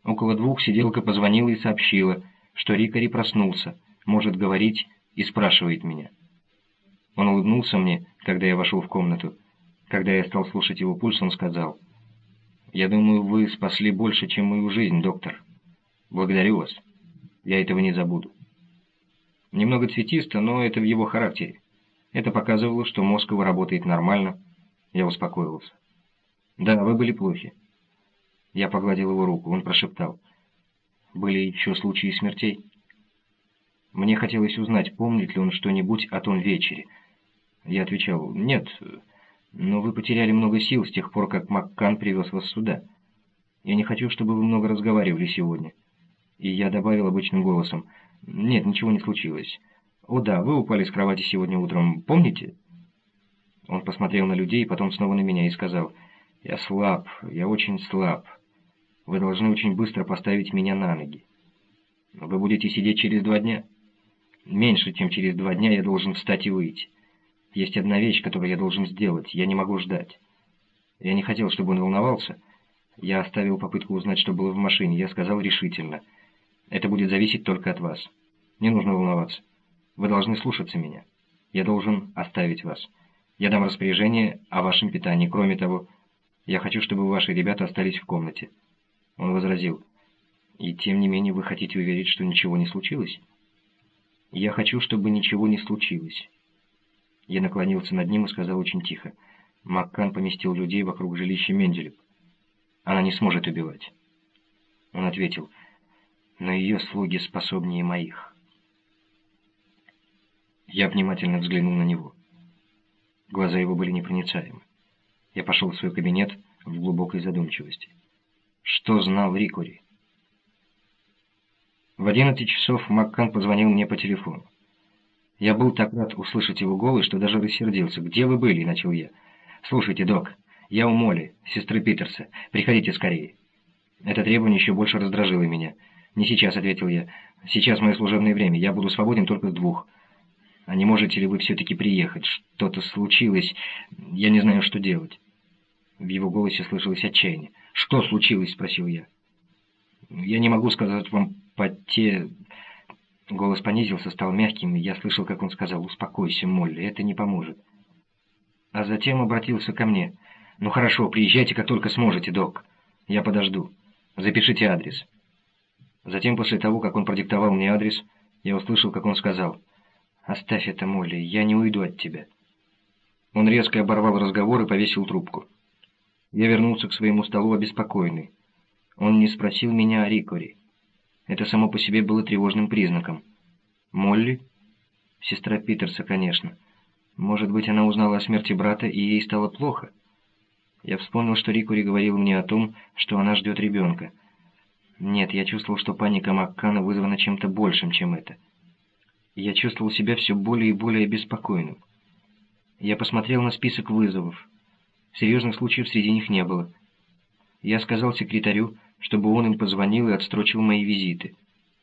Около 2 сиделка позвонила и сообщила, что Рикари проснулся, может говорить и спрашивает меня. Он улыбнулся мне, когда я вошел в комнату. Когда я стал слушать его пульс, он сказал: «Я думаю, вы спасли больше, чем мою жизнь, доктор. Благодарю вас. Я этого не забуду». Немного цветисто, но это в его характере. Это показывало, что мозг его работает нормально. Я успокоился. «Да, вы были плохи». Я погладил его руку. Он прошептал: «Были еще случаи смертей?» Мне хотелось узнать, помнит ли он что-нибудь о том вечере. Я отвечал: «Нет, но вы потеряли много сил с тех пор, как Маккан привез вас сюда. Я не хочу, чтобы вы много разговаривали сегодня». И я добавил обычным голосом: «Нет, ничего не случилось. О да, вы упали с кровати сегодня утром, помните?» Он посмотрел на людей, потом снова на меня и сказал: «Я слаб, я очень слаб. Вы должны очень быстро поставить меня на ноги. Вы будете сидеть через 2 дня? Меньше, чем через 2 дня я должен встать и выйти. Есть одна вещь, которую я должен сделать, я не могу ждать». Я не хотел, чтобы он волновался. Я оставил попытку узнать, что было в машине. Я сказал решительно: «Это будет зависеть только от вас. Не нужно волноваться. Вы должны слушаться меня. Я должен оставить вас. Я дам распоряжение о вашем питании. Кроме того, я хочу, чтобы ваши ребята остались в комнате». Он возразил: «И тем не менее вы хотите уверить, что ничего не случилось?» «Я хочу, чтобы ничего не случилось». Я наклонился над ним и сказал очень тихо: «Маккан поместил людей вокруг жилища Менделев. Она не сможет убивать». Он ответил: «Но ее слуги способнее моих». Я внимательно взглянул на него. Глаза его были непроницаемы. Я пошел в свой кабинет в глубокой задумчивости. Что знал Рикори? В 11 часов Маккан позвонил мне по телефону. Я был так рад услышать его голос, что даже рассердился. «Где вы были?» – начал я. «Слушайте, док, я у Молли, сестры Питерса. Приходите скорее». Это требование еще больше раздражило меня. «Не сейчас», – ответил я. «Сейчас мое служебное время. Я буду свободен только с 2. А не можете ли вы все-таки приехать? Что-то случилось. Я не знаю, что делать». В его голосе слышалось отчаяние. «Что случилось?» – спросил я. «Я не могу сказать вам по те...» Голос понизился, стал мягким, и я слышал, как он сказал: «Успокойся, Молли, это не поможет». А затем обратился ко мне: «Ну хорошо, приезжайте, как только сможете, док. Я подожду. Запишите адрес». Затем, после того, как он продиктовал мне адрес, я услышал, как он сказал: «Оставь это, Молли, я не уйду от тебя». Он резко оборвал разговор и повесил трубку. Я вернулся к своему столу обеспокоенный. Он не спросил меня о Рикори. Это само по себе было тревожным признаком. Молли? Сестра Питерса, конечно. Может быть, она узнала о смерти брата, и ей стало плохо? Я вспомнил, что Рикори говорил мне о том, что она ждет ребенка. Нет, я чувствовал, что паника Маккана вызвана чем-то большим, чем это. Я чувствовал себя все более и более обеспокоенным. Я посмотрел на список вызовов. Серьезных случаев среди них не было. Я сказал секретарю, чтобы он им позвонил и отстрочил мои визиты.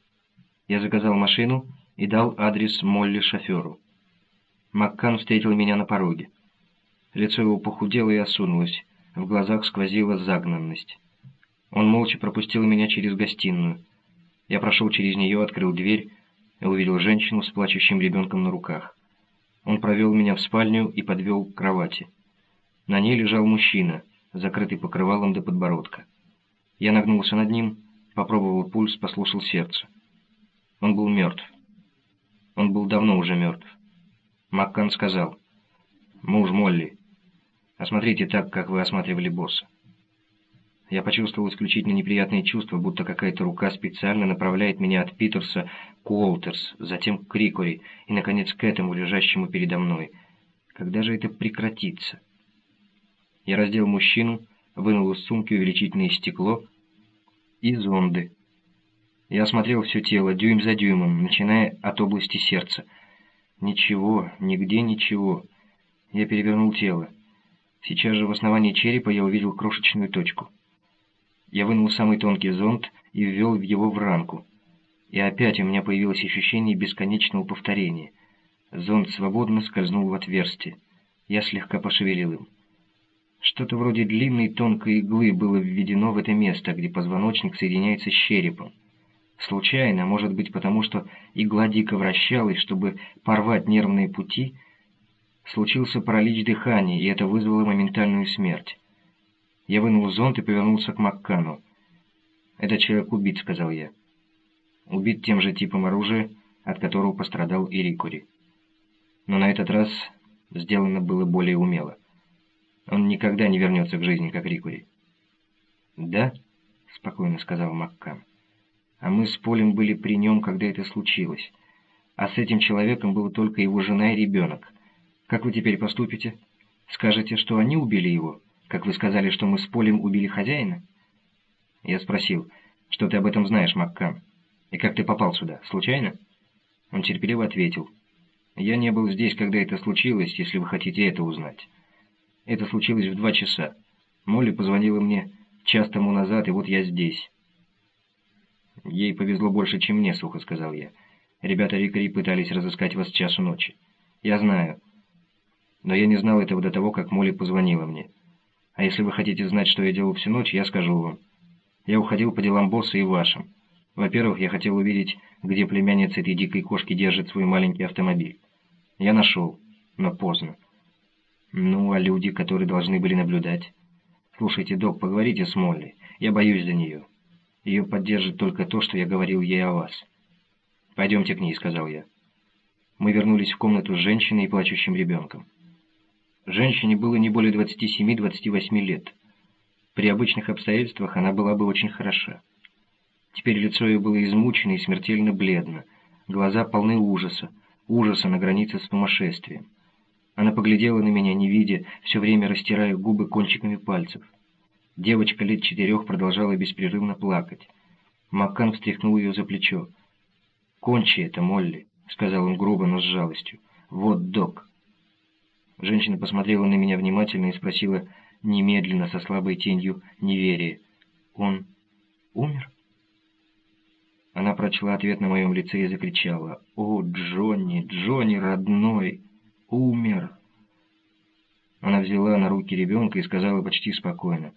Я заказал машину и дал адрес Молли шоферу. Маккан встретил меня на пороге. Лицо его похудело и осунулось, в глазах сквозила загнанность. Он молча пропустил меня через гостиную. Я прошел через нее, открыл дверь и увидел женщину с плачущим ребенком на руках. Он провел меня в спальню и подвел к кровати. На ней лежал мужчина, закрытый покрывалом до подбородка. Я нагнулся над ним, попробовал пульс, послушал сердце. Он был мертв. Он был давно уже мертв. Маккан сказал: «Муж Молли, осмотрите так, как вы осматривали босса». Я почувствовал исключительно неприятные чувства, будто какая-то рука специально направляет меня от Питерса к Уолтерс, затем к Рикори и, наконец, к этому, лежащему передо мной. Когда же это прекратится? Я раздел мужчину, вынул из сумки увеличительное стекло и зонды. Я осмотрел все тело, дюйм за дюймом, начиная от области сердца. Ничего, нигде ничего. Я перевернул тело. Сейчас же в основании черепа я увидел крошечную точку. Я вынул самый тонкий зонд и ввел его в ранку. И опять у меня появилось ощущение бесконечного повторения. Зонд свободно скользнул в отверстие. Я слегка пошевелил им. Что-то вроде длинной тонкой иглы было введено в это место, где позвоночник соединяется с черепом. Случайно, может быть потому, что игла дико вращалась, чтобы порвать нервные пути, случился паралич дыхания, и это вызвало моментальную смерть. Я вынул зонт и повернулся к Маккану. «Этот человек убит», — сказал я. «Убит тем же типом оружия, от которого пострадал и Рикури. Но на этот раз сделано было более умело. Он никогда не вернется к жизни, как Рикури». «Да?» — спокойно сказал Маккан. «А мы с Полем были при нем, когда это случилось. А с этим человеком была только его жена и ребенок. Как вы теперь поступите? Скажете, что они убили его, как вы сказали, что мы с Полем убили хозяина?» Я спросил, что ты об этом знаешь, Маккан? И как ты попал сюда? Случайно? Он терпеливо ответил. Я не был здесь, когда это случилось, если вы хотите это узнать. Это случилось в 2 часа. Молли позвонила мне час тому назад, и вот я здесь. Ей повезло больше, чем мне, сухо сказал я. Ребята Рикари пытались разыскать вас с часу ночи. Я знаю. Но я не знал этого до того, как Молли позвонила мне. А если вы хотите знать, что я делал всю ночь, я скажу вам. Я уходил по делам босса и вашим. Во-первых, я хотел увидеть, где племянница этой дикой кошки держит свой маленький автомобиль. Я нашел, но поздно. Ну, а люди, которые должны были наблюдать? Слушайте, док, поговорите с Молли. Я боюсь за нее. Ее поддержит только то, что я говорил ей о вас. Пойдемте к ней, сказал я. Мы вернулись в комнату с женщиной и плачущим ребенком. Женщине было не более 27-28 лет. При обычных обстоятельствах она была бы очень хороша. Теперь лицо ее было измучено и смертельно бледно, глаза полны ужаса, ужаса на границе с сумасшествием. Она поглядела на меня, не видя, все время растирая губы кончиками пальцев. Девочка лет 4 продолжала беспрерывно плакать. Маккан встряхнул ее за плечо. «Кончи это, Молли», — сказал он грубо, но с жалостью. «Вот док». Женщина посмотрела на меня внимательно и спросила немедленно, со слабой тенью неверия. «Он умер?» Она прочла ответ на моем лице и закричала. «О, Джонни, Джонни, родной! Умер!» Она взяла на руки ребенка и сказала почти спокойно.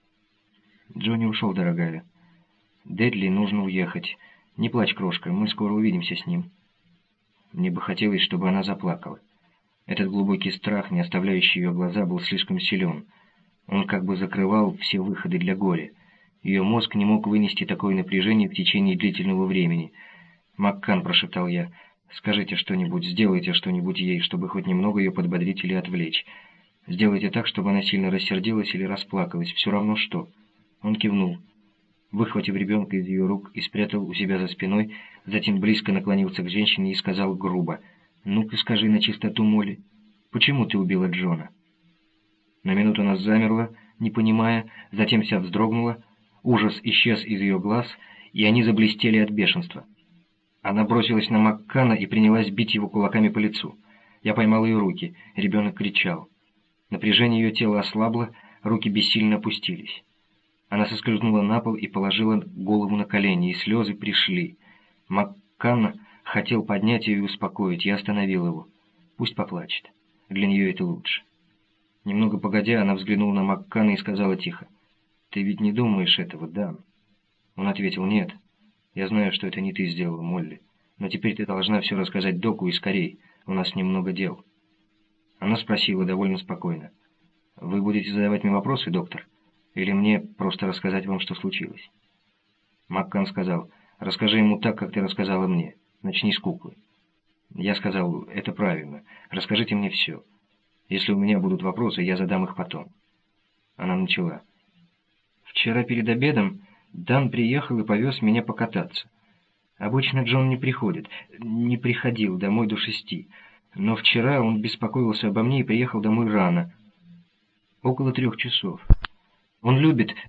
«Джонни ушел, дорогая. Дедли нужно уехать. Не плачь, крошка, мы скоро увидимся с ним». Мне бы хотелось, чтобы она заплакала. Этот глубокий страх, не оставляющий ее глаза, был слишком силен. Он как бы закрывал все выходы для горя. Ее мозг не мог вынести такое напряжение в течение длительного времени. «Маккан», — прошептал я, — «скажите что-нибудь, сделайте что-нибудь ей, чтобы хоть немного ее подбодрить или отвлечь. Сделайте так, чтобы она сильно рассердилась или расплакалась, все равно что». Он кивнул. Выхватив ребенка из ее рук и спрятал у себя за спиной, затем близко наклонился к женщине и сказал грубо: «Ну-ка скажи на чистоту, Молли, почему ты убила Джона?» На минуту она замерла, не понимая, затем вся вздрогнула, ужас исчез из ее глаз, и они заблестели от бешенства. Она бросилась на Маккана и принялась бить его кулаками по лицу. Я поймал ее руки, ребенок кричал. Напряжение ее тела ослабло, руки бессильно опустились. Она соскользнула на пол и положила голову на колени, и слезы пришли. Маккан хотел поднять ее и успокоить, я остановил его. Пусть поплачет, для нее это лучше. Немного погодя, она взглянула на Маккана и сказала тихо: «Ты ведь не думаешь этого, да?» Он ответил: «Нет. Я знаю, что это не ты сделала, Молли. Но теперь ты должна все рассказать доку и скорей. У нас немного дел». Она спросила довольно спокойно: «Вы будете задавать мне вопросы, доктор? Или мне просто рассказать вам, что случилось?» Маккан сказал: «Расскажи ему так, как ты рассказала мне. Начни с куклы». Я сказал: «Это правильно. Расскажите мне все. Если у меня будут вопросы, я задам их потом». Она начала: «Вчера перед обедом Дан приехал и повез меня покататься. Обычно Джон не приходил домой до 6, но вчера он беспокоился обо мне и приехал домой рано, около 3 часов. Он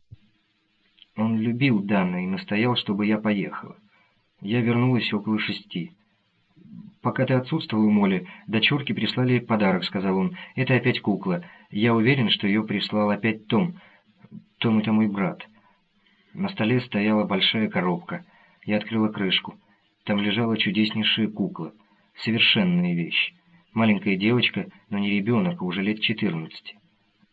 любил Дана и настоял, чтобы я поехала. Я вернулась около 6. «Пока ты отсутствовал, Молли, дочурки прислали подарок», — сказал он. «Это опять кукла. Я уверен, что ее прислал опять Том. Том — это мой брат». На столе стояла большая коробка. Я открыла крышку. Там лежала чудеснейшая кукла. Совершенная вещь. Маленькая девочка, но не ребенок, а уже лет 14.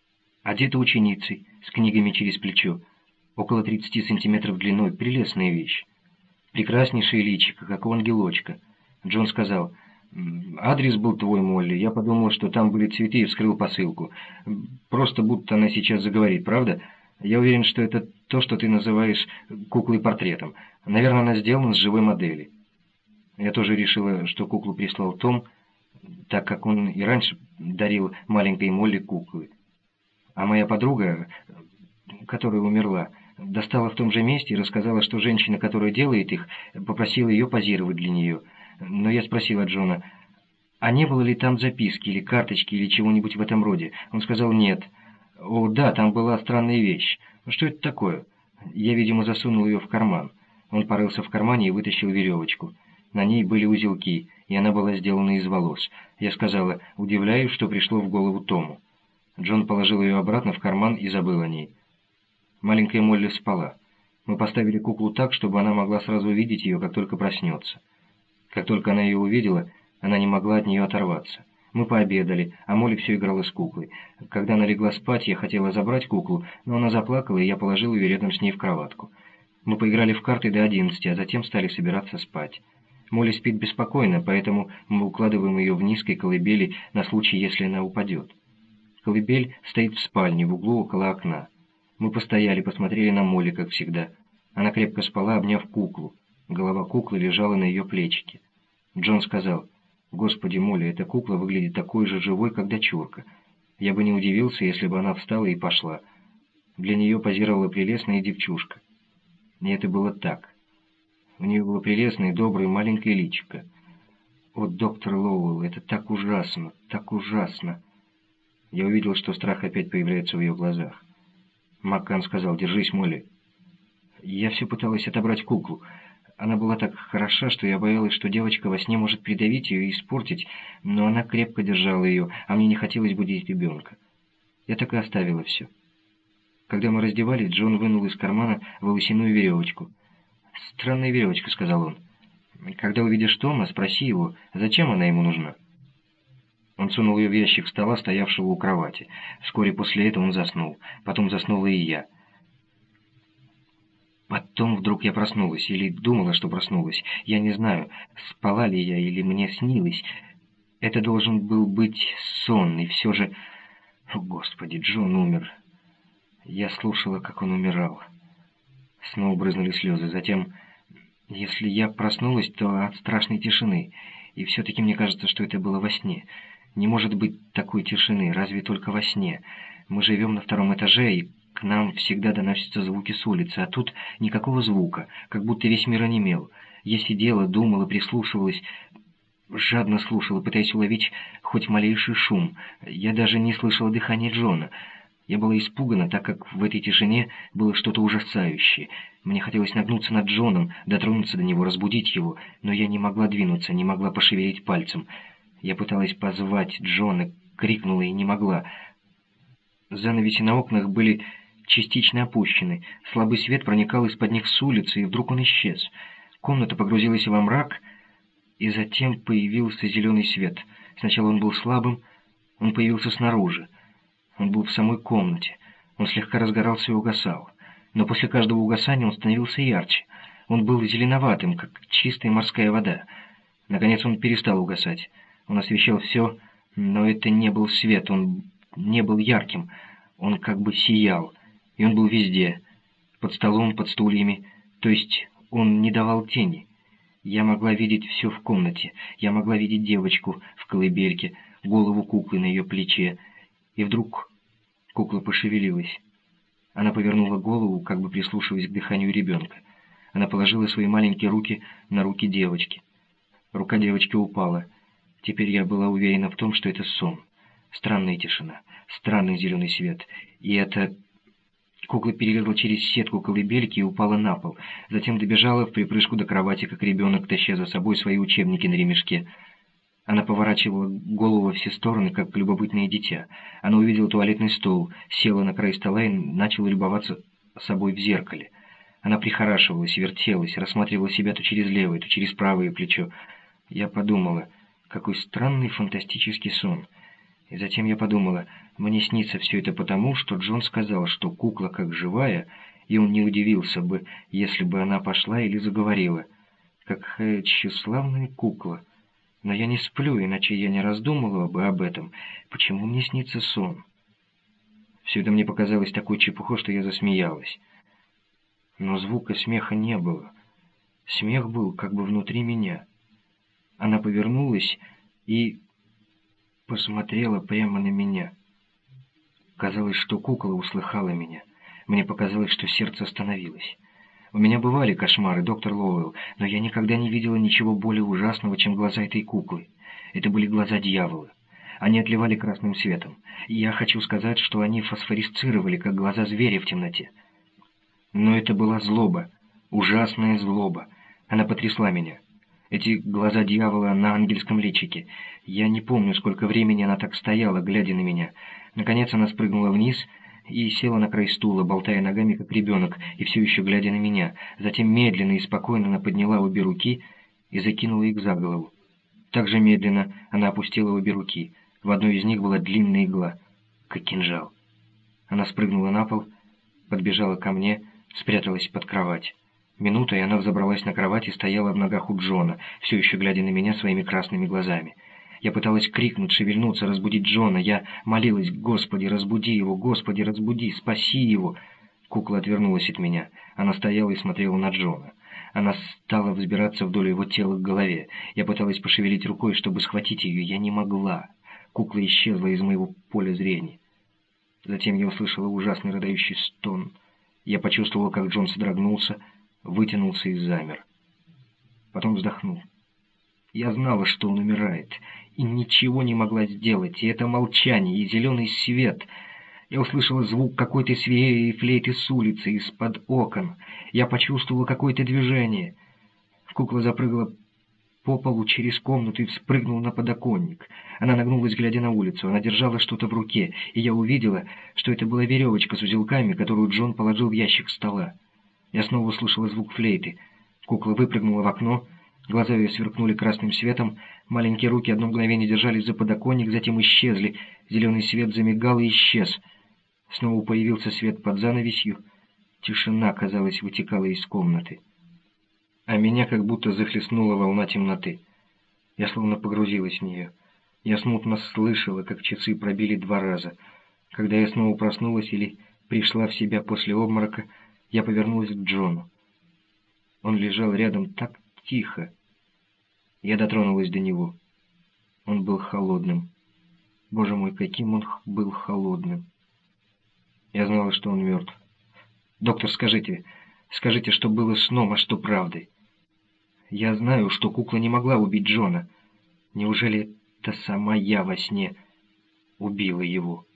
одета ученицей, с книгами через плечо, около 30 сантиметров длиной, прелестная вещь. Прекраснейшее личико, как у ангелочка. Джон сказал: «Адрес был твой, Молли. Я подумал, что там были цветы, и вскрыл посылку. Просто будто она сейчас заговорит, правда? Я уверен, что это то, что ты называешь куклой-портретом. Наверное, она сделана с живой модели». Я тоже решила, что куклу прислал Том, так как он и раньше дарил маленькой Молли куклы. А моя подруга, которая умерла, достала в том же месте и рассказала, что женщина, которая делает их, попросила ее позировать для нее. Но я спросила Джона, а не было ли там записки или карточки или чего-нибудь в этом роде? Он сказал нет. О, да, там была странная вещь. Что это такое? Я, видимо, засунул ее в карман. Он порылся в кармане и вытащил веревочку. На ней были узелки, и она была сделана из волос. Я сказала, удивляюсь, что пришло в голову Тому. Джон положил ее обратно в карман и забыл о ней. Маленькая Молли спала. Мы поставили куклу так, чтобы она могла сразу увидеть ее, как только проснется. Как только она ее увидела, она не могла от нее оторваться. Мы пообедали, а Молли все играла с куклой. Когда она легла спать, я хотела забрать куклу, но она заплакала, и я положил ее рядом с ней в кроватку. Мы поиграли в карты до 11, а затем стали собираться спать. Молли спит беспокойно, поэтому мы укладываем ее в низкой колыбели на случай, если она упадет. Колыбель стоит в спальне, в углу около окна. Мы постояли, посмотрели на Молли, как всегда. Она крепко спала, обняв куклу. Голова куклы лежала на ее плечике. Джон сказал: «Господи, Молли, эта кукла выглядит такой же живой, как дочурка. Я бы не удивился, если бы она встала и пошла. Для нее позировала прелестная девчушка». И это было так. У нее было прелестное, доброе, маленькое личико. О, доктор Лоуэлл, это так ужасно, так ужасно. Я увидел, что страх опять появляется в ее глазах. Маккан сказал: «Держись, Молли». Я все пыталась отобрать куклу. Она была так хороша, что я боялась, что девочка во сне может придавить ее и испортить, но она крепко держала ее, а мне не хотелось будить ребенка. Я так и оставила все. Когда мы раздевались, Джон вынул из кармана волосяную веревочку. «Странная веревочка», — сказал он. «Когда увидишь Тома, спроси его, зачем она ему нужна». Он сунул ее в ящик стола, стоявшего у кровати. Вскоре после этого он заснул. Потом заснула и я. Потом вдруг я проснулась, или думала, что проснулась. Я не знаю, спала ли я или мне снилось. Это должен был быть сон, и все же... О, Господи, Джон умер. Я слушала, как он умирал. Снова брызнули слезы. Затем, если я проснулась, то от страшной тишины. И все-таки мне кажется, что это было во сне. Не может быть такой тишины, разве только во сне. Мы живем на 2-м этаже, и к нам всегда доносятся звуки с улицы, а тут никакого звука, как будто весь мир онемел. Я сидела, думала, прислушивалась, жадно слушала, пытаясь уловить хоть малейший шум. Я даже не слышала дыхания Джона. Я была испугана, так как в этой тишине было что-то ужасающее. Мне хотелось нагнуться над Джоном, дотронуться до него, разбудить его, но я не могла двинуться, не могла пошевелить пальцем. Я пыталась позвать Джона, крикнула и не могла. Занавеси на окнах были частично опущены, слабый свет проникал из-под них с улицы, и вдруг он исчез. Комната погрузилась во мрак, и затем появился зеленый свет. Сначала он был слабым, он появился снаружи. Он был в самой комнате. Он слегка разгорался и угасал. Но после каждого угасания он становился ярче. Он был зеленоватым, как чистая морская вода. Наконец он перестал угасать. Он освещал все, но это не был свет, он не был ярким. Он как бы сиял, и он был везде. Под столом, под стульями. То есть он не давал тени. Я могла видеть все в комнате. Я могла видеть девочку в колыбельке, голову куклы на ее плече. И вдруг кукла пошевелилась. Она повернула голову, как бы прислушиваясь к дыханию ребенка. Она положила свои маленькие руки на руки девочки. Рука девочки упала. Теперь я была уверена в том, что это сон. Странная тишина, странный зеленый свет. И это... Кукла перелезла через сетку колыбельки и упала на пол. Затем добежала в припрыжку до кровати, как ребенок, таща за собой свои учебники на ремешке. Она поворачивала голову во все стороны, как любопытное дитя. Она увидела туалетный стол, села на край стола и начала любоваться собой в зеркале. Она прихорашивалась, вертелась, рассматривала себя то через левое, то через правое плечо. Я подумала, какой странный фантастический сон. И затем я подумала, мне снится все это потому, что Джон сказал, что кукла как живая, и он не удивился бы, если бы она пошла или заговорила. Какая тщеславная кукла! Но я не сплю, иначе я не раздумывала бы об этом. Почему мне снится сон? Все это мне показалось такой чепухой, что я засмеялась. Но звука смеха не было. Смех был как бы внутри меня. Она повернулась и посмотрела прямо на меня. Казалось, что кукла услыхала меня. Мне показалось, что сердце остановилось. У меня бывали кошмары, доктор Лоуэлл, но я никогда не видела ничего более ужасного, чем глаза этой куклы. Это были глаза дьявола. Они отливали красным светом. И я хочу сказать, что они фосфорисцировали, как глаза зверя в темноте. Но это была злоба, ужасная злоба. Она потрясла меня. Эти глаза дьявола на ангельском личике. Я не помню, сколько времени она так стояла, глядя на меня. Наконец она спрыгнула вниз и села на край стула, болтая ногами, как ребенок, и все еще глядя на меня. Затем медленно и спокойно она подняла обе руки и закинула их за голову. Так же медленно она опустила обе руки. В одной из них была длинная игла, как кинжал. Она спрыгнула на пол, подбежала ко мне, спряталась под кровать. Минутой она взобралась на кровать и стояла в ногах у Джона, все еще глядя на меня своими красными глазами. Я пыталась крикнуть, шевельнуться, разбудить Джона. Я молилась: «Господи, разбуди его! Господи, разбуди! Спаси его!» Кукла отвернулась от меня. Она стояла и смотрела на Джона. Она стала взбираться вдоль его тела к голове. Я пыталась пошевелить рукой, чтобы схватить ее. Я не могла. Кукла исчезла из моего поля зрения. Затем я услышала ужасный рыдающий стон. Я почувствовала, как Джон содрогнулся, вытянулся и замер. Потом вздохнул. Я знала, что он умирает, и ничего не могла сделать, и это молчание, и зеленый свет. Я услышала звук какой-то свиреи и флейты с улицы, из-под окон. Я почувствовала какое-то движение. Кукла запрыгала по полу через комнату и вспрыгнула на подоконник. Она нагнулась, глядя на улицу. Она держала что-то в руке, и я увидела, что это была веревочка с узелками, которую Джон положил в ящик стола. Я снова услышала звук флейты. Кукла выпрыгнула в окно, глаза ее сверкнули красным светом, маленькие руки одно мгновение держались за подоконник, затем исчезли, зеленый свет замигал и исчез. Снова появился свет под занавесью, тишина, казалось, вытекала из комнаты. А меня как будто захлестнула волна темноты. Я словно погрузилась в нее. Я смутно слышала, как часы пробили 2 раза. Когда я снова проснулась или пришла в себя после обморока, я повернулась к Джону. Он лежал рядом так тихо. Я дотронулась до него. Он был холодным. Боже мой, каким он был холодным. Я знала, что он мертв. «Доктор, скажите, что было сном, а что правдой? Я знаю, что кукла не могла убить Джона. Неужели это сама я во сне убила его?»